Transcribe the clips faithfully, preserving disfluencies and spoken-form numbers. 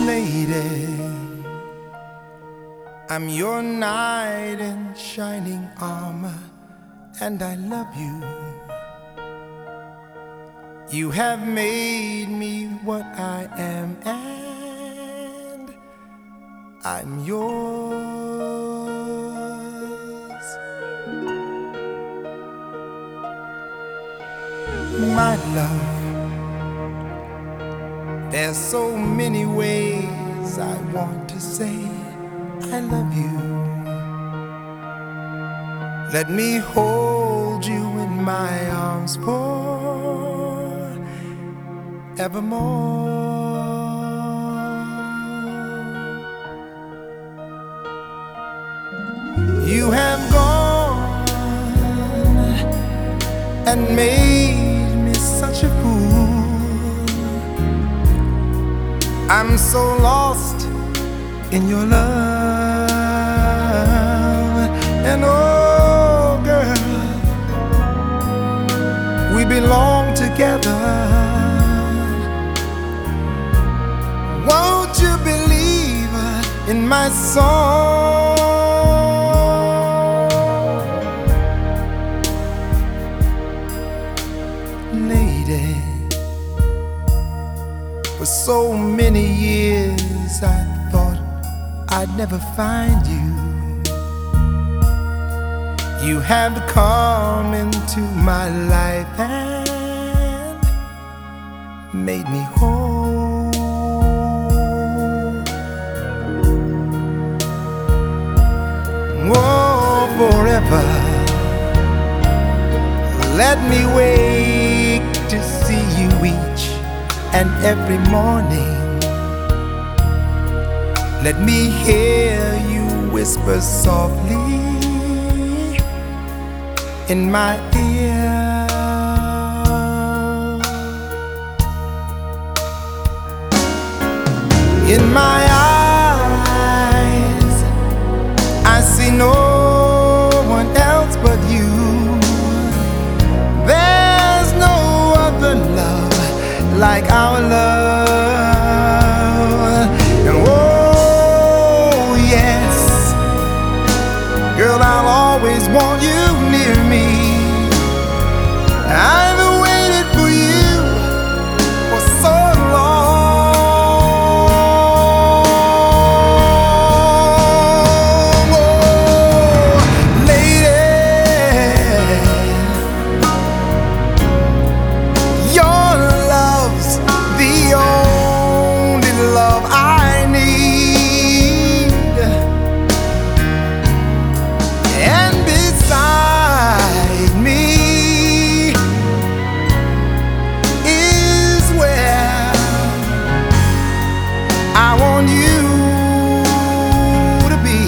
Lady, I'm your knight in shining armor, and I love you. You have made me what I am, and I'm yours. My love, there's so many ways I want to say I love you. Let me hold you in my arms forevermore. You have gone and made me such a fool. I'm so lost in your love, and oh girl, we belong together. Won't you believe in my song? Lady, for so many years I thought I'd never find you. You have come into my life and made me whole. Oh, forever, let me wake to see you each and every morning. Let me hear you whisper softly in my ear. In my eyes, I see no one else but you. There's no other love like our love. And oh yes, girl, I'll always want you near me. I've waited for you for so long. Oh, lady, your love's the only love I need. And beside me is where I want you to be.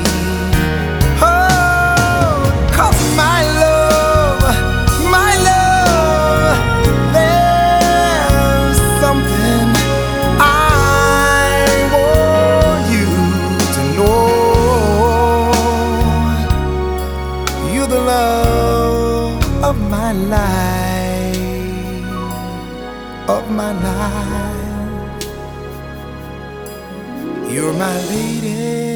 Oh, 'cause my love, my love, there's something I want you to know. You're the love of my life, of my life. You're my lady.